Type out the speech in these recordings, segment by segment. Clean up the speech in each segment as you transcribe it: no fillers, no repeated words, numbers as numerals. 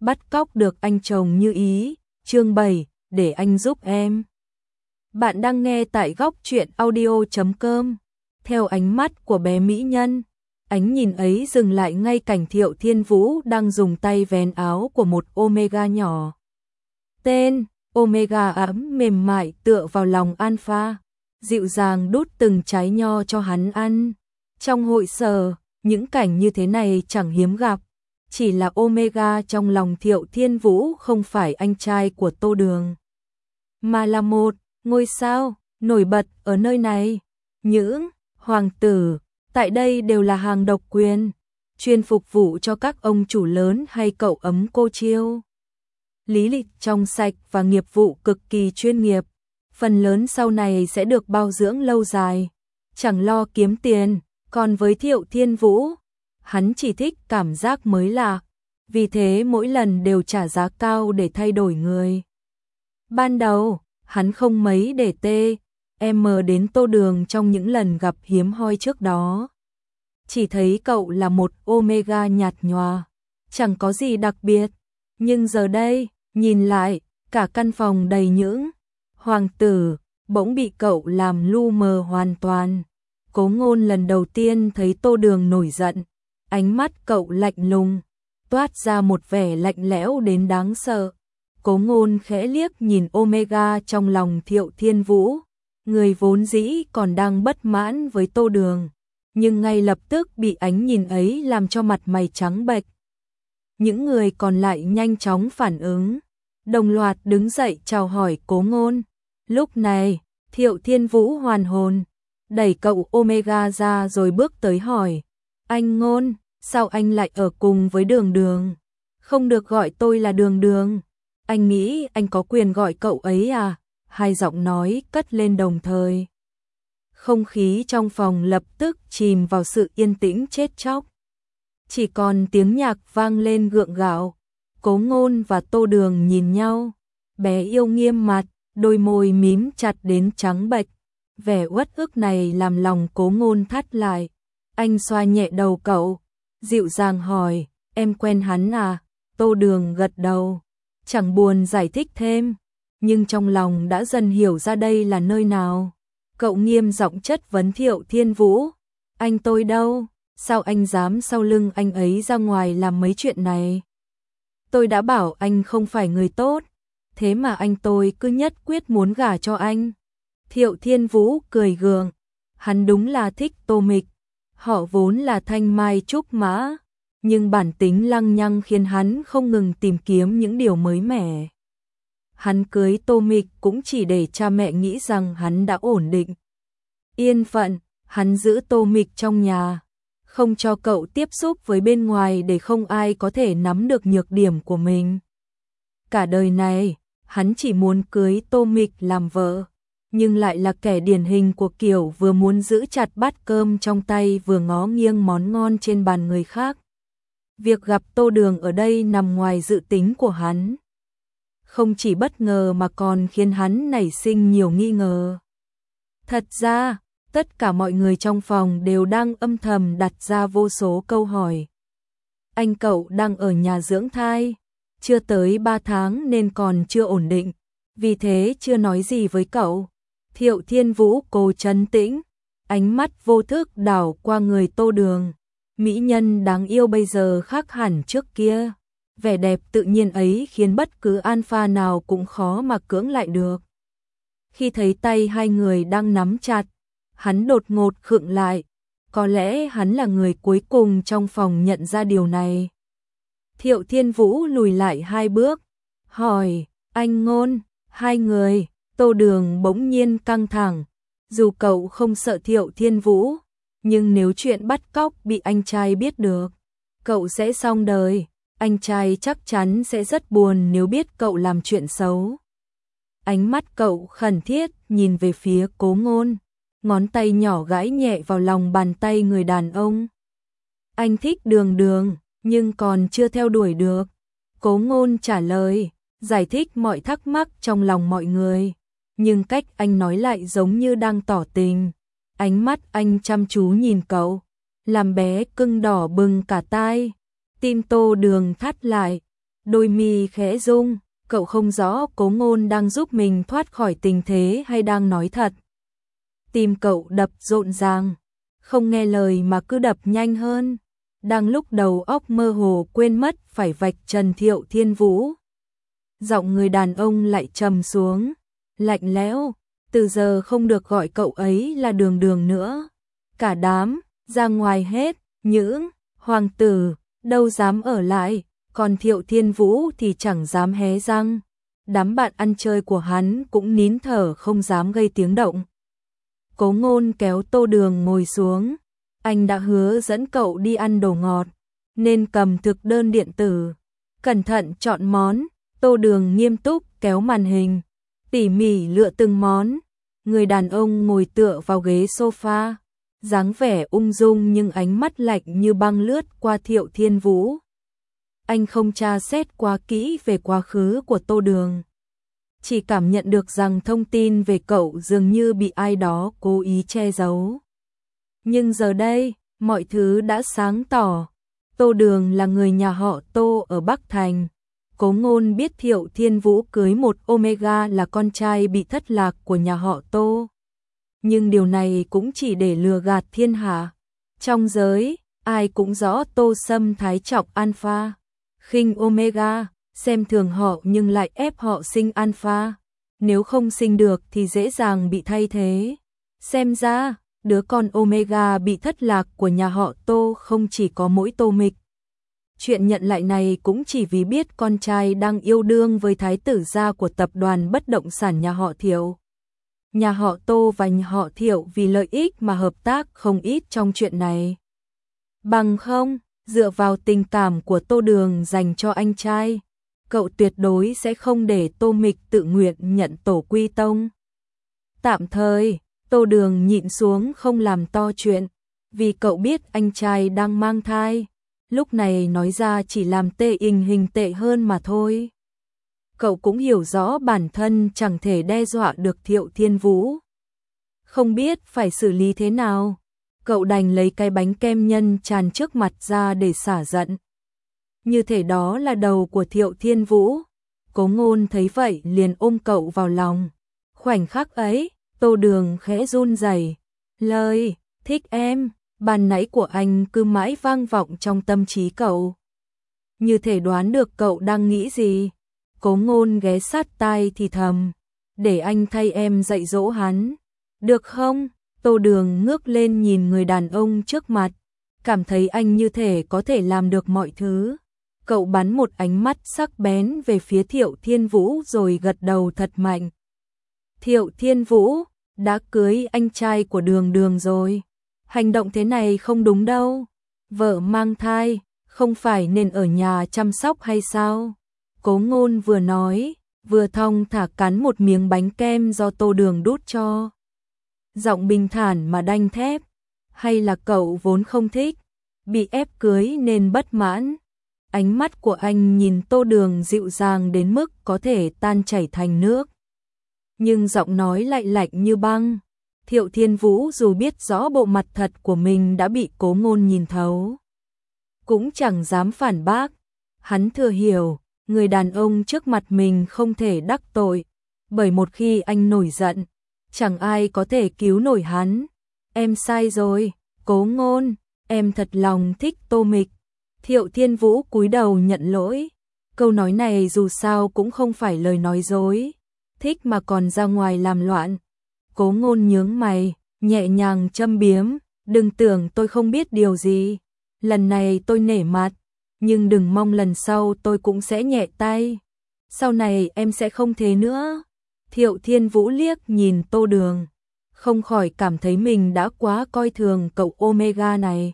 bắt cóc được anh chồng như ý, chương 7, để anh giúp em. Bạn đang nghe tại góc truyện audio.com. Theo ánh mắt của bé mỹ nhân, ánh nhìn ấy dừng lại ngay cảnh Thiệu Thiên Vũ đang dùng tay vén áo của một Omega nhỏ. Tên Omega ấm mềm mại tựa vào lòng Alpha, dịu dàng đút từng trái nho cho hắn ăn. Trong hội sở, những cảnh như thế này chẳng hiếm gặp. Chỉ là Omega trong lòng Thiệu Thiên Vũ không phải anh trai của Tô Đường, mà là một ngôi sao nổi bật ở nơi này. Những hoàng tử tại đây đều là hàng độc quyền, chuyên phục vụ cho các ông chủ lớn hay cậu ấm cô chiêu. Lý lịch trong sạch và nghiệp vụ cực kỳ chuyên nghiệp, phần lớn sau này sẽ được bao dưỡng lâu dài, chẳng lo kiếm tiền. Còn với Thiệu Thiên Vũ, hắn chỉ thích cảm giác mới lạ, vì thế mỗi lần đều trả giá cao để thay đổi người. Ban đầu, hắn không mấy để em đến Tô Đường trong những lần gặp hiếm hoi trước đó. Chỉ thấy cậu là một Omega nhạt nhòa, chẳng có gì đặc biệt. Nhưng giờ đây, nhìn lại, cả căn phòng đầy những hoàng tử, bỗng bị cậu làm lu mờ hoàn toàn. Cố Ngôn lần đầu tiên thấy Tô Đường nổi giận, ánh mắt cậu lạnh lùng, toát ra một vẻ lạnh lẽo đến đáng sợ. Cố Ngôn khẽ liếc nhìn Omega trong lòng Thiệu Thiên Vũ, người vốn dĩ còn đang bất mãn với Tô Đường, nhưng ngay lập tức bị ánh nhìn ấy làm cho mặt mày trắng bệch. Những người còn lại nhanh chóng phản ứng, đồng loạt đứng dậy chào hỏi Cố Ngôn. Lúc này, Thiệu Thiên Vũ hoàn hồn, đẩy cậu Omega ra rồi bước tới hỏi, anh Ngôn, sao anh lại ở cùng với Đường Đường? Không được gọi tôi là Đường Đường. Anh nghĩ anh có quyền gọi cậu ấy à? Hai giọng nói cất lên đồng thời. Không khí trong phòng lập tức chìm vào sự yên tĩnh chết chóc. Chỉ còn tiếng nhạc vang lên gượng gạo. Cố Ngôn và Tô Đường nhìn nhau. Bé yêu nghiêm mặt, đôi môi mím chặt đến trắng bệch. Vẻ uất ức này làm lòng Cố Ngôn thắt lại. Anh xoa nhẹ đầu cậu, dịu dàng hỏi, em quen hắn à? Tô Đường gật đầu, chẳng buồn giải thích thêm, nhưng trong lòng đã dần hiểu ra đây là nơi nào. Cậu nghiêm giọng chất vấn Thiệu Thiên Vũ, anh tôi đâu? Sao anh dám sau lưng anh ấy ra ngoài làm mấy chuyện này? Tôi đã bảo anh không phải người tốt, thế mà anh tôi cứ nhất quyết muốn gả cho anh. Thiệu Thiên Vũ cười gượng, hắn đúng là thích Tô Mịch, họ vốn là thanh mai trúc mã, nhưng bản tính lăng nhăng khiến hắn không ngừng tìm kiếm những điều mới mẻ. Hắn cưới Tô Mịch cũng chỉ để cha mẹ nghĩ rằng hắn đã ổn định, yên phận, hắn giữ Tô Mịch trong nhà, không cho cậu tiếp xúc với bên ngoài để không ai có thể nắm được nhược điểm của mình. Cả đời này, hắn chỉ muốn cưới Tô Mịch làm vợ, nhưng lại là kẻ điển hình của kiểu vừa muốn giữ chặt bát cơm trong tay vừa ngó nghiêng món ngon trên bàn người khác. Việc gặp Tô Đường ở đây nằm ngoài dự tính của hắn. Không chỉ bất ngờ mà còn khiến hắn nảy sinh nhiều nghi ngờ. Thật ra, tất cả mọi người trong phòng đều đang âm thầm đặt ra vô số câu hỏi. Anh cậu đang ở nhà dưỡng thai, chưa tới 3 tháng nên còn chưa ổn định, vì thế chưa nói gì với cậu. Thiệu Thiên Vũ cố trấn tĩnh, ánh mắt vô thức đảo qua người Tô Đường. Mỹ nhân đáng yêu bây giờ khác hẳn trước kia. Vẻ đẹp tự nhiên ấy khiến bất cứ alpha nào cũng khó mà cưỡng lại được. Khi thấy tay hai người đang nắm chặt, hắn đột ngột khựng lại. Có lẽ hắn là người cuối cùng trong phòng nhận ra điều này. Thiệu Thiên Vũ lùi lại 2 bước, hỏi, anh Ngôn, hai người. Tô Đường bỗng nhiên căng thẳng, dù cậu không sợ Thiệu Thiên Vũ, nhưng nếu chuyện bắt cóc bị anh trai biết được, cậu sẽ xong đời, anh trai chắc chắn sẽ rất buồn nếu biết cậu làm chuyện xấu. Ánh mắt cậu khẩn thiết nhìn về phía Cố Ngôn, ngón tay nhỏ gãi nhẹ vào lòng bàn tay người đàn ông. Anh thích Đường Đường, nhưng còn chưa theo đuổi được. Cố Ngôn trả lời, giải thích mọi thắc mắc trong lòng mọi người. Nhưng cách anh nói lại giống như đang tỏ tình. Ánh mắt anh chăm chú nhìn cậu, làm bé cưng đỏ bừng cả tai. Tim Tô Đường thắt lại, đôi mi khẽ rung, cậu không rõ Cố Ngôn đang giúp mình thoát khỏi tình thế hay đang nói thật. Tim cậu đập rộn ràng, không nghe lời mà cứ đập nhanh hơn. Đang lúc đầu óc mơ hồ quên mất phải vạch trần Thiệu Thiên Vũ. Giọng người đàn ông lại trầm xuống, lạnh lẽo, từ giờ không được gọi cậu ấy là Đường Đường nữa. Cả đám, ra ngoài hết, những hoàng tử, đâu dám ở lại, còn Thiệu Thiên Vũ thì chẳng dám hé răng. Đám bạn ăn chơi của hắn cũng nín thở không dám gây tiếng động. Cố Ngôn kéo Tô Đường ngồi xuống. Anh đã hứa dẫn cậu đi ăn đồ ngọt, nên cầm thực đơn điện tử. Cẩn thận chọn món, Tô Đường nghiêm túc kéo màn hình, tỉ mỉ lựa từng món. Người đàn ông ngồi tựa vào ghế sofa, dáng vẻ ung dung nhưng ánh mắt lạnh như băng lướt qua Thiệu Thiên Vũ. Anh không tra xét quá kỹ về quá khứ của Tô Đường, chỉ cảm nhận được rằng thông tin về cậu dường như bị ai đó cố ý che giấu. Nhưng giờ đây, mọi thứ đã sáng tỏ. Tô Đường là người nhà họ Tô ở Bắc Thành. Cố Ngôn biết Thiệu Thiên Vũ cưới một Omega là con trai bị thất lạc của nhà họ Tô. Nhưng điều này cũng chỉ để lừa gạt thiên hạ. Trong giới, ai cũng rõ Tô Sâm thái trọng Alpha, khinh Omega, xem thường họ nhưng lại ép họ sinh Alpha. Nếu không sinh được thì dễ dàng bị thay thế. Xem ra, đứa con Omega bị thất lạc của nhà họ Tô không chỉ có mỗi Tô Mịch. Chuyện nhận lại này cũng chỉ vì biết con trai đang yêu đương với thái tử gia của tập đoàn bất động sản nhà họ Thiệu. Nhà họ Tô và nhà họ Thiệu vì lợi ích mà hợp tác không ít trong chuyện này. Bằng không, dựa vào tình cảm của Tô Đường dành cho anh trai, cậu tuyệt đối sẽ không để Tô Mịch tự nguyện nhận tổ quy tông. Tạm thời, Tô Đường nhịn xuống không làm to chuyện, vì cậu biết anh trai đang mang thai. Lúc này nói ra chỉ làm tình hình tệ hơn mà thôi. Cậu cũng hiểu rõ bản thân chẳng thể đe dọa được Thiệu Thiên Vũ. Không biết phải xử lý thế nào, cậu đành lấy cái bánh kem nhân tràn trước mặt ra để xả giận. Như thể đó là đầu của Thiệu Thiên Vũ. Cố Ngôn thấy vậy liền ôm cậu vào lòng. Khoảnh khắc ấy, Tô Đường khẽ run rẩy. Lời thích em ban nãy của anh cứ mãi vang vọng trong tâm trí cậu. Như thể đoán được cậu đang nghĩ gì. Cố Ngôn ghé sát tai thì thầm, để anh thay em dạy dỗ hắn, được không? Tô Đường ngước lên nhìn người đàn ông trước mặt, cảm thấy anh như thể có thể làm được mọi thứ. Cậu bắn một ánh mắt sắc bén về phía Thiệu Thiên Vũ rồi gật đầu thật mạnh. Thiệu Thiên Vũ đã cưới anh trai của Đường Đường rồi. Hành động thế này không đúng đâu. Vợ mang thai, không phải nên ở nhà chăm sóc hay sao? Cố Ngôn vừa nói, vừa thong thả cắn một miếng bánh kem do Tô Đường đút cho. Giọng bình thản mà đanh thép. Hay là cậu vốn không thích, bị ép cưới nên bất mãn? Ánh mắt của anh nhìn Tô Đường dịu dàng đến mức có thể tan chảy thành nước. Nhưng giọng nói lại lạnh như băng. Thiệu Thiên Vũ dù biết rõ bộ mặt thật của mình đã bị Cố Ngôn nhìn thấu, cũng chẳng dám phản bác. Hắn thừa hiểu, người đàn ông trước mặt mình không thể đắc tội, bởi một khi anh nổi giận, chẳng ai có thể cứu nổi hắn. Em sai rồi, Cố Ngôn, em thật lòng thích Tô Mịch. Thiệu Thiên Vũ cúi đầu nhận lỗi. Câu nói này dù sao cũng không phải lời nói dối. Thích mà còn ra ngoài làm loạn. Cố Ngôn nhướng mày, nhẹ nhàng châm biếm, đừng tưởng tôi không biết điều gì. Lần này tôi nể mặt, nhưng đừng mong lần sau tôi cũng sẽ nhẹ tay. Sau này em sẽ không thế nữa. Thiệu Thiên Vũ liếc nhìn Tô Đường, không khỏi cảm thấy mình đã quá coi thường cậu Omega này.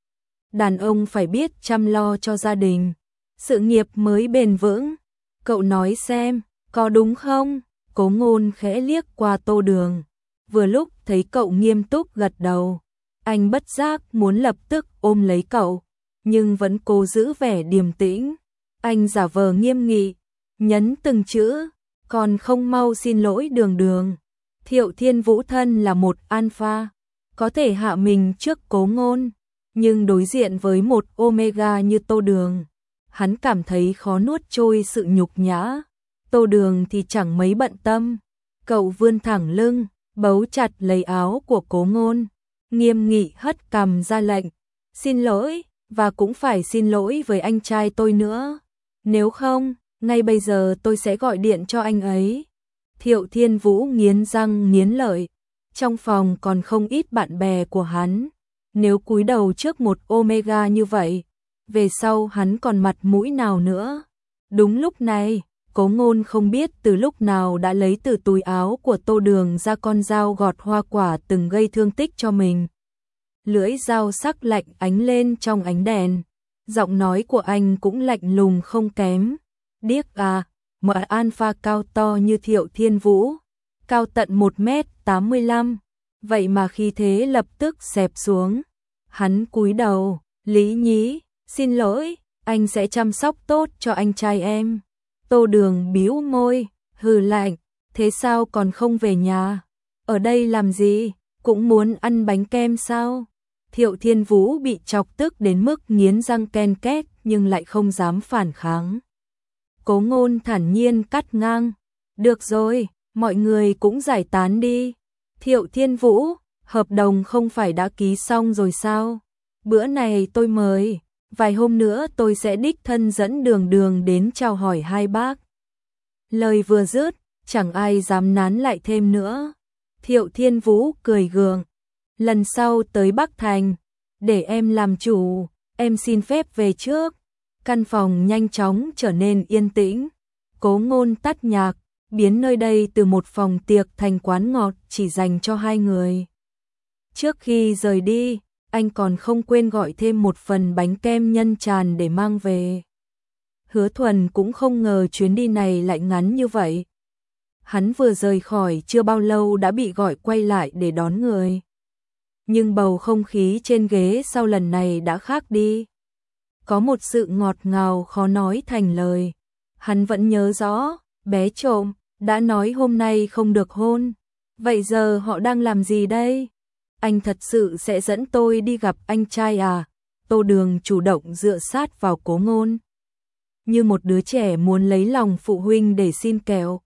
Đàn ông phải biết chăm lo cho gia đình, sự nghiệp mới bền vững. Cậu nói xem, có đúng không? Cố Ngôn khẽ liếc qua Tô Đường, vừa lúc thấy cậu nghiêm túc gật đầu. Anh bất giác muốn lập tức ôm lấy cậu, nhưng vẫn cố giữ vẻ điềm tĩnh. Anh giả vờ nghiêm nghị, nhấn từng chữ, còn không mau xin lỗi Đường Đường. Thiệu Thiên Vũ thân là một alpha, có thể hạ mình trước Cố Ngôn, nhưng đối diện với một Omega như Tô Đường, hắn cảm thấy khó nuốt trôi sự nhục nhã. Tô Đường thì chẳng mấy bận tâm, cậu vươn thẳng lưng, bấu chặt lấy áo của Cố Ngôn, nghiêm nghị hất cằm ra lệnh, xin lỗi, và cũng phải xin lỗi với anh trai tôi nữa. Nếu không, ngay bây giờ tôi sẽ gọi điện cho anh ấy. Thiệu Thiên Vũ nghiến răng nghiến lợi, trong phòng còn không ít bạn bè của hắn. Nếu cúi đầu trước một Omega như vậy, về sau hắn còn mặt mũi nào nữa. Đúng lúc này, Cố Ngôn không biết từ lúc nào đã lấy từ túi áo của Tô Đường ra con dao gọt hoa quả từng gây thương tích cho mình. Lưỡi dao sắc lạnh ánh lên trong ánh đèn. Giọng nói của anh cũng lạnh lùng không kém. Điếc à, mở alpha cao to như Thiệu Thiên Vũ, cao tận 1m85, vậy mà khi thế lập tức xẹp xuống. Hắn cúi đầu, Lý Nhí, xin lỗi, anh sẽ chăm sóc tốt cho anh trai em. Tô Đường bĩu môi, hừ lạnh, thế sao còn không về nhà? Ở đây làm gì? Cũng muốn ăn bánh kem sao? Thiệu Thiên Vũ bị chọc tức đến mức nghiến răng ken két nhưng lại không dám phản kháng. Cố Ngôn thản nhiên cắt ngang, được rồi, mọi người cũng giải tán đi. Thiệu Thiên Vũ, hợp đồng không phải đã ký xong rồi sao? Bữa này tôi mời, vài hôm nữa tôi sẽ đích thân dẫn Đường đến chào hỏi hai bác. Lời vừa dứt, chẳng ai dám nán lại thêm nữa. Thiệu Thiên Vũ cười gượng, lần sau tới Bắc Thành, để em làm chủ, em xin phép về trước. Căn phòng nhanh chóng trở nên yên tĩnh. Cố Ngôn tắt nhạc, biến nơi đây từ một phòng tiệc thành quán ngọt chỉ dành cho hai người. Trước khi rời đi, anh còn không quên gọi thêm một phần bánh kem nhân tràn để mang về. Hứa Thuần cũng không ngờ chuyến đi này lại ngắn như vậy. Hắn vừa rời khỏi chưa bao lâu đã bị gọi quay lại để đón người. Nhưng bầu không khí trên ghế sau lần này đã khác đi. Có một sự ngọt ngào khó nói thành lời. Hắn vẫn nhớ rõ, bé trộm đã nói hôm nay không được hôn. Vậy giờ họ đang làm gì đây? Anh thật sự sẽ dẫn tôi đi gặp anh trai à? Tô Đường chủ động dựa sát vào Cố Ngôn, như một đứa trẻ muốn lấy lòng phụ huynh để xin kẹo.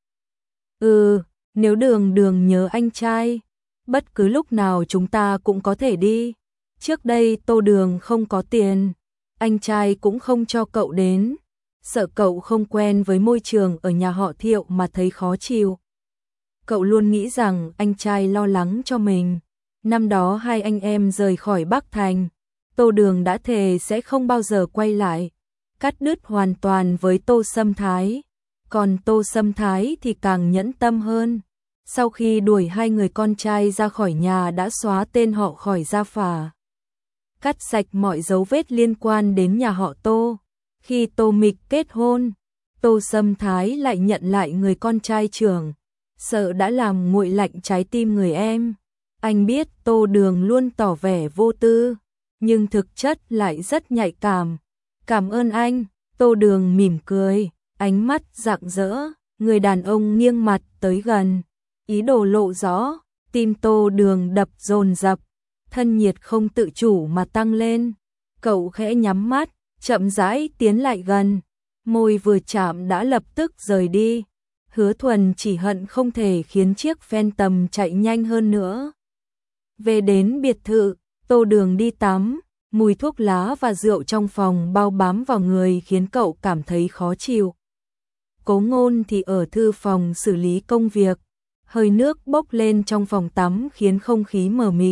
Nếu Đường nhớ anh trai, bất cứ lúc nào chúng ta cũng có thể đi. Trước đây Tô Đường không có tiền, anh trai cũng không cho cậu đến, sợ cậu không quen với môi trường ở nhà họ Thiệu mà thấy khó chịu. Cậu luôn nghĩ rằng anh trai lo lắng cho mình. Năm đó hai anh em rời khỏi Bắc Thành, Tô Đường đã thề sẽ không bao giờ quay lại, cắt đứt hoàn toàn với Tô Sâm Thái. Còn Tô Sâm Thái thì càng nhẫn tâm hơn. Sau khi đuổi hai người con trai ra khỏi nhà đã xóa tên họ khỏi gia phả, cắt sạch mọi dấu vết liên quan đến nhà họ Tô. Khi Tô Mịch kết hôn, Tô Sâm Thái lại nhận lại người con trai trưởng, sợ đã làm nguội lạnh trái tim người em. Anh biết Tô Đường luôn tỏ vẻ vô tư, nhưng thực chất lại rất nhạy cảm. Cảm ơn anh. Tô Đường mỉm cười, ánh mắt rạng rỡ. Người đàn ông nghiêng mặt tới gần, ý đồ lộ rõ. Tim Tô Đường đập dồn dập, thân nhiệt không tự chủ mà tăng lên. Cậu khẽ nhắm mắt, chậm rãi tiến lại gần, môi vừa chạm đã lập tức rời đi. Hứa Thuần chỉ hận không thể khiến chiếc Phantom chạy nhanh hơn nữa. Về đến biệt thự, Tô Đường đi tắm, mùi thuốc lá và rượu trong phòng bao bám vào người khiến cậu cảm thấy khó chịu. Cố Ngôn thì ở thư phòng xử lý công việc, hơi nước bốc lên trong phòng tắm khiến không khí mờ mịt.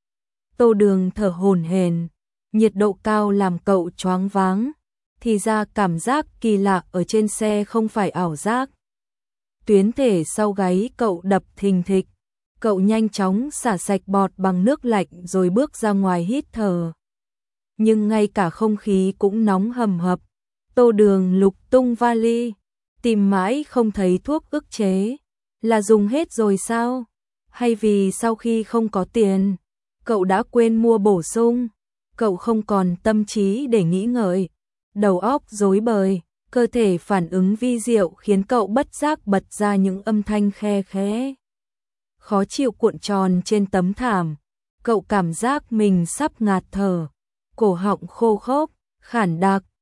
Tô Đường thở hổn hển, nhiệt độ cao làm cậu choáng váng, thì ra cảm giác kỳ lạ ở trên xe không phải ảo giác. Tuyến thể sau gáy cậu đập thình thịch, cậu nhanh chóng xả sạch bọt bằng nước lạnh rồi bước ra ngoài hít thở. Nhưng ngay cả không khí cũng nóng hầm hập. Tô Đường lục tung vali, tìm mãi không thấy thuốc ức chế. Là dùng hết rồi sao? Hay vì sau khi không có tiền, cậu đã quên mua bổ sung? Cậu không còn tâm trí để nghĩ ngợi, đầu óc rối bời, cơ thể phản ứng vi diệu khiến cậu bất giác bật ra những âm thanh khe khẽ. Khó chịu cuộn tròn trên tấm thảm, cậu cảm giác mình sắp ngạt thở, cổ họng khô khốc, khản đặc,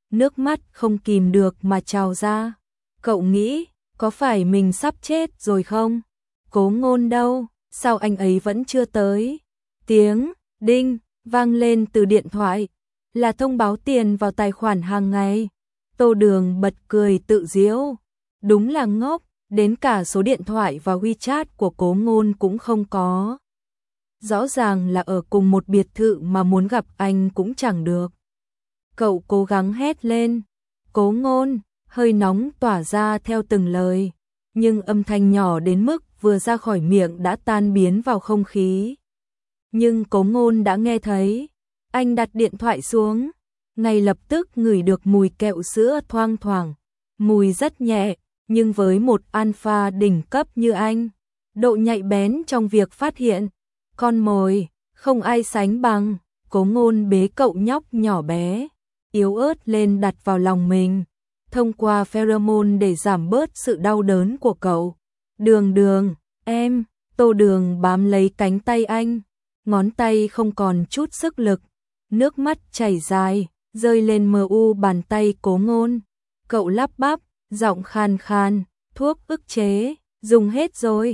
nước mắt không kìm được mà trào ra. Cậu nghĩ, có phải mình sắp chết rồi không? Cố Ngôn đâu, sao anh ấy vẫn chưa tới? Tiếng đinh vang lên từ điện thoại, là thông báo tiền vào tài khoản hàng ngày. Tô Đường bật cười tự giễu, đúng là ngốc, đến cả số điện thoại và WeChat của Cố Ngôn cũng không có. Rõ ràng là ở cùng một biệt thự mà muốn gặp anh cũng chẳng được. Cậu cố gắng hét lên, Cố Ngôn, hơi nóng tỏa ra theo từng lời, nhưng âm thanh nhỏ đến mức vừa ra khỏi miệng đã tan biến vào không khí. Nhưng Cố Ngôn đã nghe thấy, anh đặt điện thoại xuống, ngay lập tức ngửi được mùi kẹo sữa thoang thoảng, mùi rất nhẹ, nhưng với một alpha đỉnh cấp như anh, độ nhạy bén trong việc phát hiện con mồi, không ai sánh bằng. Cố Ngôn bế cậu nhóc nhỏ bé, yếu ớt lên đặt vào lòng mình, thông qua pheromone để giảm bớt sự đau đớn của cậu. Đường Đường, em, Tô Đường bám lấy cánh tay anh, ngón tay không còn chút sức lực, nước mắt chảy dài, rơi lên mờ u bàn tay Cố Ngôn. Cậu lắp bắp, giọng khan khan, thuốc ức chế, dùng hết rồi,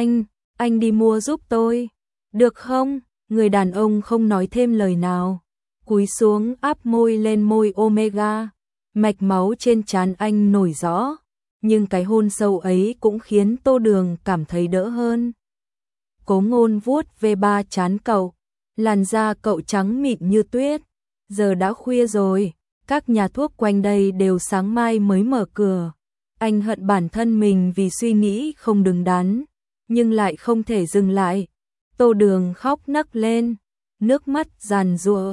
anh đi mua giúp tôi, được không? Người đàn ông không nói thêm lời nào, cúi xuống áp môi lên môi Omega, mạch máu trên trán anh nổi rõ, nhưng cái hôn sâu ấy cũng khiến Tô Đường cảm thấy đỡ hơn. Cố Ngôn vuốt về ba trán cậu, làn da cậu trắng mịn như tuyết. Giờ đã khuya rồi, các nhà thuốc quanh đây đều sáng mai mới mở cửa. Anh hận bản thân mình vì suy nghĩ không đứng đắn, nhưng lại không thể dừng lại. Tô Đường khóc nấc lên, nước mắt giàn giụa.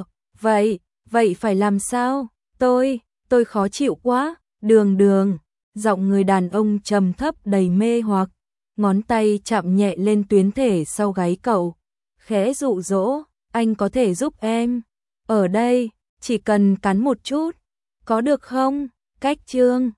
Vậy phải làm sao? Tôi khó chịu quá. Đường, giọng người đàn ông trầm thấp đầy mê hoặc, ngón tay chạm nhẹ lên tuyến thể sau gáy cậu, khẽ dụ dỗ, anh có thể giúp em. Ở đây, chỉ cần cắn một chút, có được không? Cách chương